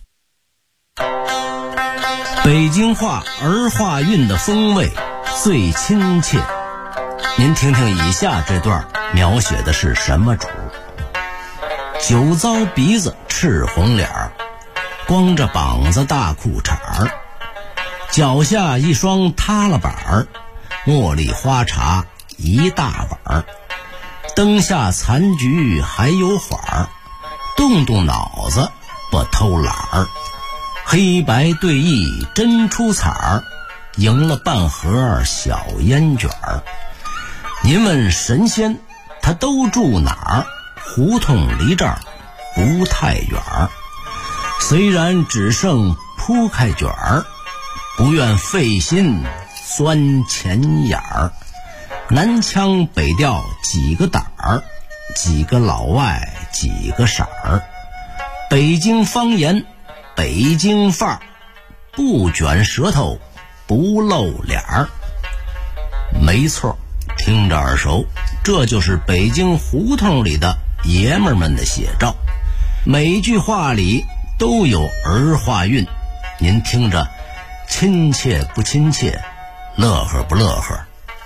北京话儿化韵的风味最亲切。您听听以下这段描写的是什么主？酒糟鼻子赤红脸儿，光着膀子大裤衩儿，脚下一双塌了板儿，茉莉花茶一大碗儿，灯下残局还有缓儿，动动脑子不偷懒儿，黑白对弈真出彩儿， 迎了半盒小烟卷儿。您问神仙，他都住哪儿？胡同离这儿不太远儿。虽然只剩铺开卷儿，不愿费心钻钱眼儿。南腔北调几个胆儿，几个老外几个色儿。北京方言，北京范儿，不卷舌头不露脸儿。没错，听着耳熟，这就是北京胡同里的爷们儿们的写照。每句话里都有儿化韵，您听着亲切不亲切，乐呵不乐呵？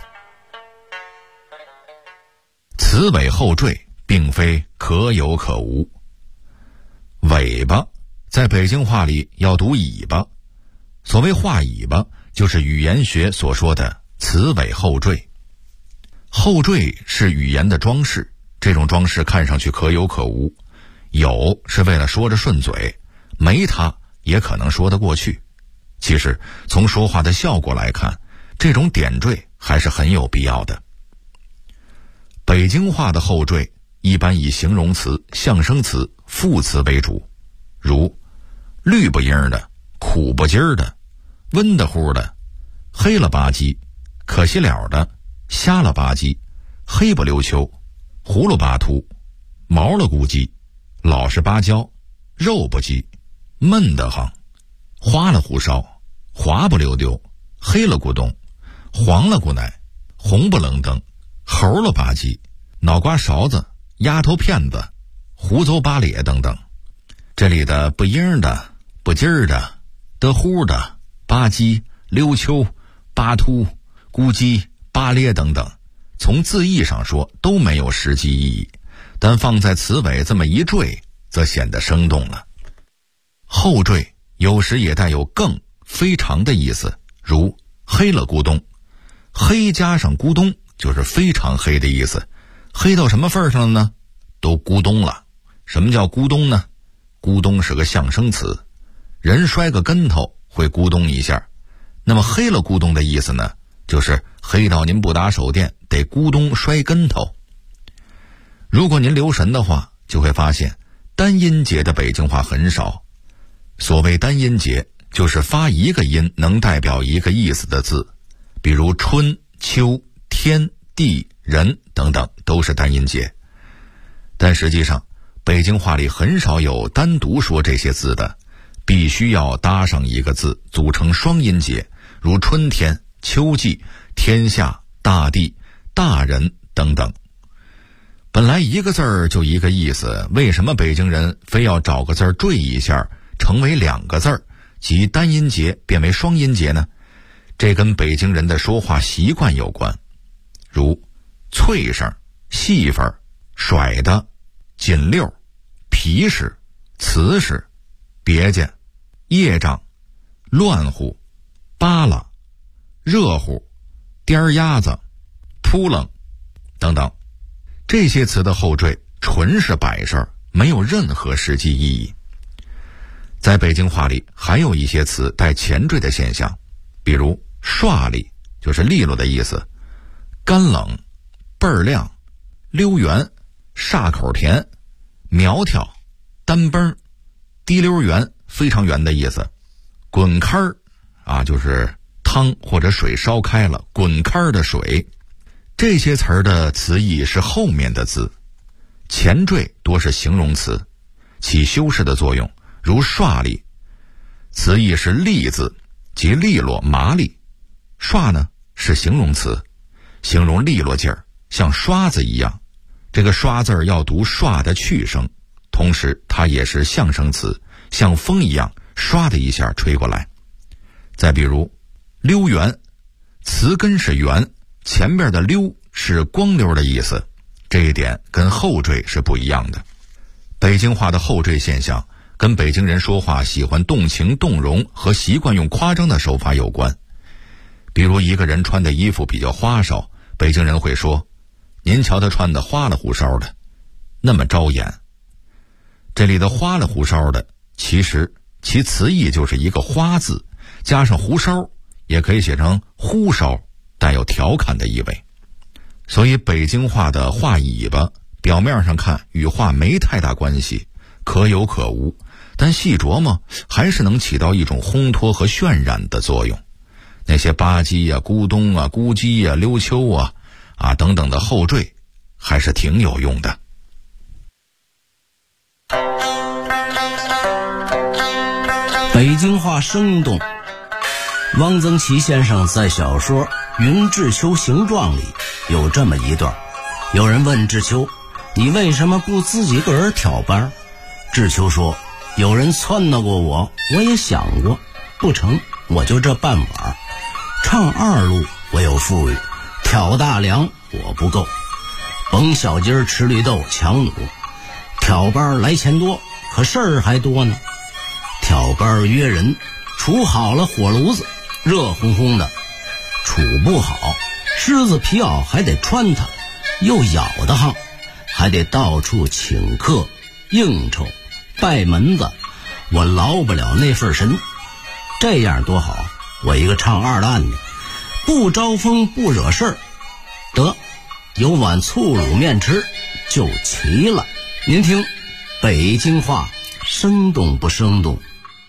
此尾后缀并非可有可无。尾巴在北京话里要读尾巴，所谓画尾巴，就是语言学所说的此尾后缀。后缀是语言的装饰，这种装饰看上去可有可无，有是为了说着顺嘴，没它也可能说得过去。其实从说话的效果来看，这种点缀还是很有必要的。北京话的后缀一般以形容词、象声词、副词为主，如绿不缨的、苦不劲儿的、温的乎的、黑了吧唧、可惜了的、瞎了吧唧、黑不溜秋、葫芦巴秃、毛了咕叽、老实巴交、肉不叽、闷得慌、花了胡烧、滑不溜丢、黑了咕咚、黄了咕奶、红不愣登、猴了吧唧、脑瓜勺子、丫头片子、胡诌八咧等等。这里的不应的、不劲儿的、得乎的、吧唧、溜秋、巴秃、咕叽、巴咧等等，从字义上说都没有实际意义，但放在词尾这么一缀，则显得生动了。后缀有时也带有更、非常的意思，如黑了咕咚，黑加上咕咚就是非常黑的意思。黑到什么份上了呢？都咕咚了。什么叫咕咚呢？咕咚是个象声词，人摔个跟头会咕咚一下，那么黑了咕咚的意思呢，就是黑到您不打手电得咕咚摔跟头。如果您留神的话，就会发现单音节的北京话很少。所谓单音节，就是发一个音能代表一个意思的字，比如春、秋、天、地、人等等都是单音节。但实际上北京话里很少有单独说这些字的，必须要搭上一个字组成双音节，如春天、秋季、天下、大地、大人等等。本来一个字儿就一个意思，为什么北京人非要找个字儿缀一下，成为两个字儿，即单音节变为双音节呢？这跟北京人的说话习惯有关，如脆声、细缝、甩的、紧溜、皮实、瓷实、别介、业障、乱乎、扒拉、热乎、颠鸭子、扑棱等等。这些词的后缀纯是摆设，没有任何实际意义。在北京话里还有一些词带前缀的现象，比如唰利就是利落的意思，干冷、倍儿亮、溜圆、煞口甜、苗条、单崩、滴溜圆非常圆的意思，滚开儿就是汤或者水烧开了，滚开儿的水。这些词儿的词义是后面的字，前缀多是形容词，起修饰的作用，如唰利，词义是利字，即利落麻利。唰呢是形容词，形容利落劲儿，像刷子一样。这个刷字要读唰的去声，同时它也是象声词，像风一样唰的一下吹过来。再比如溜圆，词根是圆，前面的溜是光溜的意思，这一点跟后缀是不一样的。北京话的后缀现象跟北京人说话喜欢动情动容和习惯用夸张的手法有关。比如一个人穿的衣服比较花哨，北京人会说，您瞧他穿的花里胡哨的，那么招眼。这里的花里胡哨的，其实其词义就是一个花字，加上胡哨， 也可以写成呼烧，带有调侃的意味。所以北京话的画尾巴表面上看与话没太大关系，可有可无，但细琢磨还是能起到一种烘托和渲染的作用。那些吧唧啊、咕咚啊、咕叽啊、溜秋啊等等的后缀还是挺有用的。 北京话生动。汪曾祺先生在小说《云志秋形状》里有这么一段，有人问志秋，你为什么不自己个儿挑班？志秋说，有人撺掇过我，我也想过，不成，我就这半碗。唱二路我有富裕，挑大梁我不够，甭小鸡儿吃绿豆强弩，挑班来钱多，可事儿还多呢。挑班约人，处好了火炉子，热烘烘的；处不好，狮子皮袄还得穿它，又咬得慌，还得到处请客应酬拜门子，我劳不了那份神。这样多好，我一个唱二烂的，不招风不惹事儿，得有碗醋卤面吃就齐了。您听北京话生动不生动？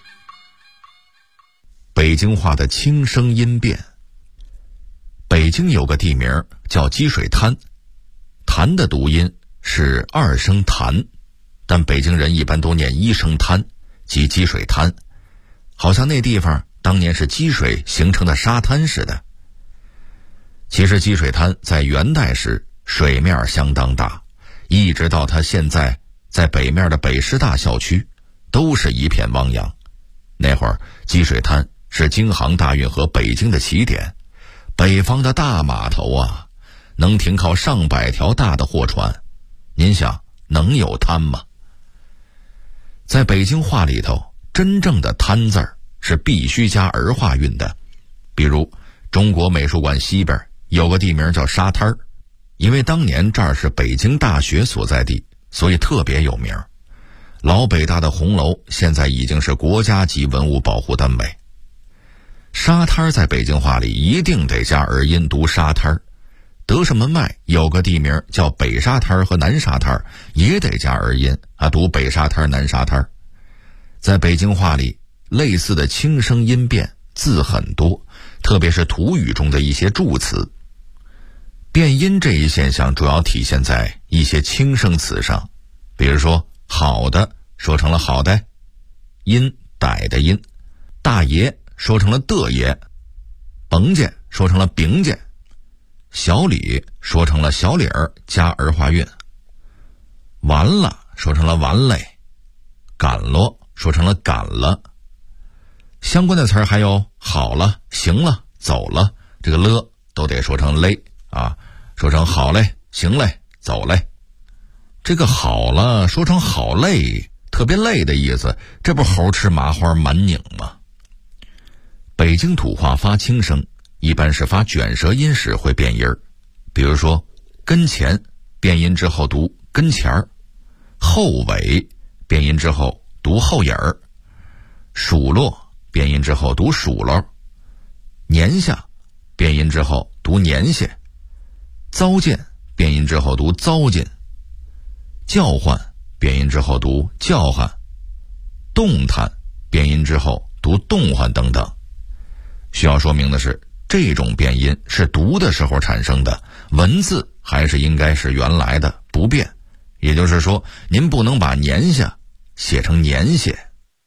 北京话的轻声音变。北京有个地名叫积水滩，潭的读音是二声潭，但北京人一般都念一声滩，即积水滩，好像那地方当年是积水形成的沙滩似的。其实积水滩在元代时水面相当大，一直到它现在在北面的北师大校区都是一片汪洋。那会儿积水滩是京杭大运河北京的起点，北方的大码头啊，能停靠上百条大的货船，您想能有滩吗？在北京话里头，真正的滩字儿是必须加儿化韵的。比如中国美术馆西边有个地名叫沙滩儿，因为当年这儿是北京大学所在地，所以特别有名。老北大的红楼现在已经是国家级文物保护单位。沙滩在北京话里一定得加儿音，读沙滩。德胜门外有个地名叫北沙滩和南沙滩，也得加儿音读北沙滩南沙滩。在北京话里，类似的轻声音变字很多，特别是土语中的一些助词。变音这一现象主要体现在一些轻声词上，比如说好的说成了好的，阴歹的阴，大爷说成了的爷，甭见说成了饼见，小李说成了小李儿加儿化韵，完了说成了完嘞，赶了说成了赶了。相关的词儿还有好了、行了、走了，这个了都得说成嘞说成好嘞、行嘞、走嘞。这个好了说成好累，特别累的意思，这不猴吃麻花满拧吗？北京土话发轻声一般是发卷舌音时会变音儿，比如说跟前变音之后读跟前儿，后尾变音之后读后眼儿，数落变音之后读数落，年下变音之后读年下，糟践变音之后读糟践，叫唤变音之后读叫唤，动弹变音之后读动唤等等。需要说明的是，这种变音是读的时候产生的，文字还是应该是原来的不变，也就是说您不能把年下写成年下。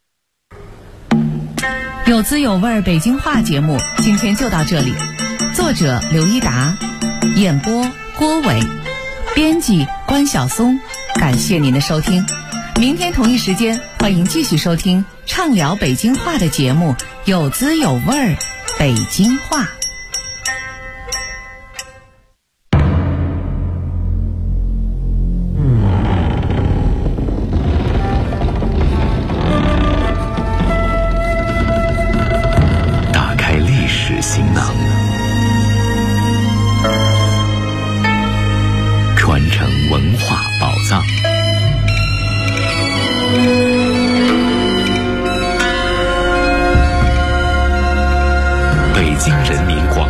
有滋有味北京话节目今天就到这里，作者刘一达，演播郭伟，编辑关晓松，感谢您的收听。明天同一时间欢迎继续收听畅聊北京话的节目，有滋有味北京话。 打开历史行囊，传承文化宝藏。北京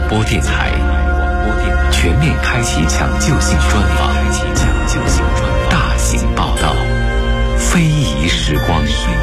播电台全面开启抢救性专访，大型报道，非遗时光。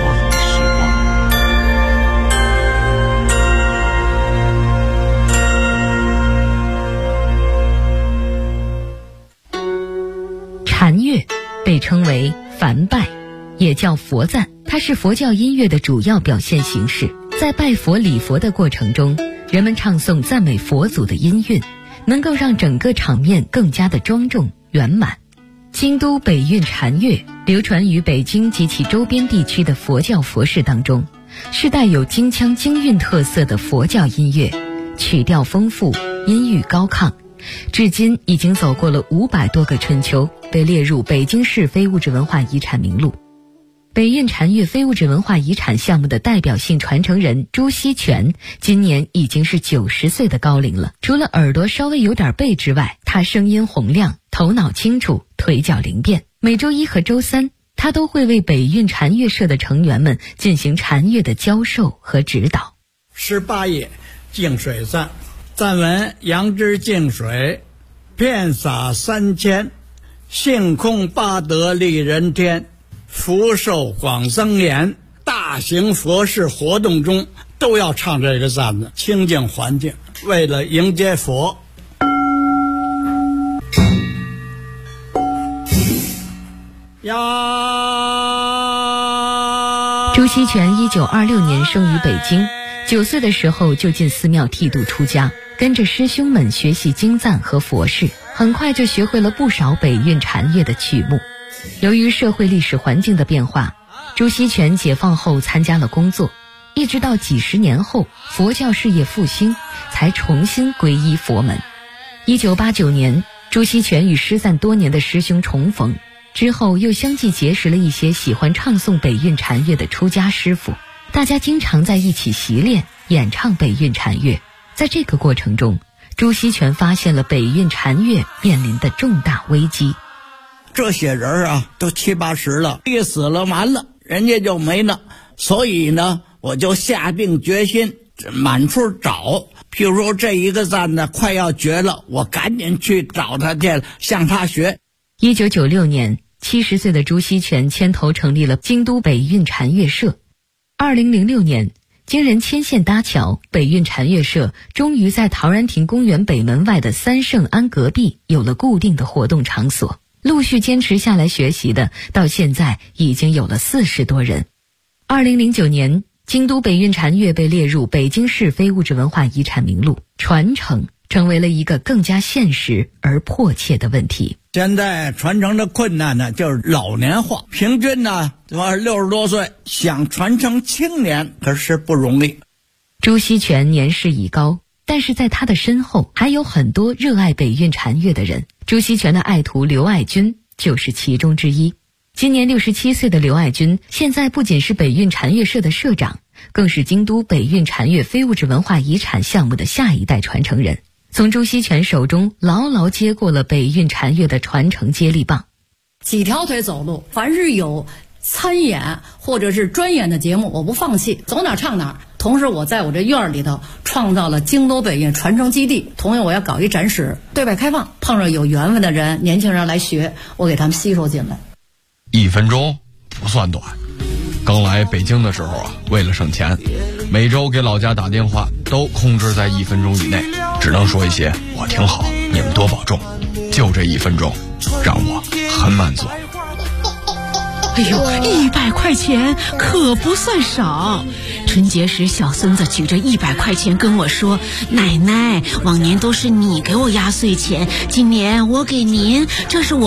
禅乐被称为梵拜，也叫佛赞，它是佛教音乐的主要表现形式。在拜佛礼佛的过程中，人们唱诵赞美佛祖的音韵，能够让整个场面更加的庄重圆满。京都北韵禅乐流传于北京及其周边地区的佛教佛事当中，是带有京腔京韵特色的佛教音乐，曲调丰富，音域高亢，至今已经走过了500多个春秋，被列入北京市非物质文化遗产名录。北韵禅乐非物质文化遗产项目的代表性传承人朱锡全今年已经是90岁的高龄了。除了耳朵稍微有点背之外，他声音洪亮，头脑清楚，腿脚灵便。每周一和周三，他都会为北韵禅乐社的成员们进行禅乐的教授和指导。 18页净水赞，赞文：杨枝净水，遍洒3000，性空八德利人天，福寿广增延。大型佛事活动中都要唱这个赞子，清净环境，为了迎接佛。 朱锡全1926年生于北京，9岁的时候就进寺庙剃度出家，跟着师兄们学习经赞和佛事，很快就学会了不少北韵禅乐的曲目。由于社会历史环境的变化，朱锡全解放后参加了工作，一直到几十年后佛教事业复兴，才重新皈依佛门。1989年，朱锡全与失散多年的师兄重逢，之后又相继结识了一些喜欢唱诵北韵禅乐的出家师傅，大家经常在一起习练演唱北韵禅乐。在这个过程中，朱锡全发现了北韵禅乐面临的重大危机。 这些人啊，都70、80了，一死了完了，人家就没了。所以呢，我就下定决心满处找。譬如说这一个赞呢快要绝了，我赶紧去找他去，向他学。 1996年，70岁的朱锡全牵头成立了京都北韵禅乐社。2006年，经人牵线搭桥，北韵禅乐社终于在陶然亭公园北门外的三圣庵隔壁有了固定的活动场所。陆续坚持下来学习的，到现在已经有了40多人。2009年，京都北韵禅乐被列入北京市非物质文化遗产名录，传承成为了一个更加现实而迫切的问题。 现在传承的困难呢，就是老年化，平均呢60多岁，想传承青年可是不容易。 朱锡全年事已高，但是在他的身后还有很多热爱北韵禅乐的人。朱锡全的爱徒刘爱军就是其中之一。今年67岁的刘爱军，现在不仅是北韵禅乐社的社长，更是京都北韵禅乐非物质文化遗产项目的下一代传承人，从朱锡全手中牢牢接过了北韵禅乐的传承接力棒。 几条腿走路，凡是有参演或者是专演的节目，我不放弃，走哪唱哪。同时我在我这院里头创造了京都北韵传承基地，同样我要搞一展示，对外开放，碰上有缘分的人，年轻人来学，我给他们吸收进来。 1分钟不算短，刚来北京的时候啊，为了省钱，每周给老家打电话都控制在1分钟以内，只能说一些我挺好，你们多保重，就这1分钟让我很满足。 哎呦，100块钱可不算少。春节时，小孙子举着100块钱跟我说：“奶奶，往年都是你给我压岁钱，今年我给您，这是我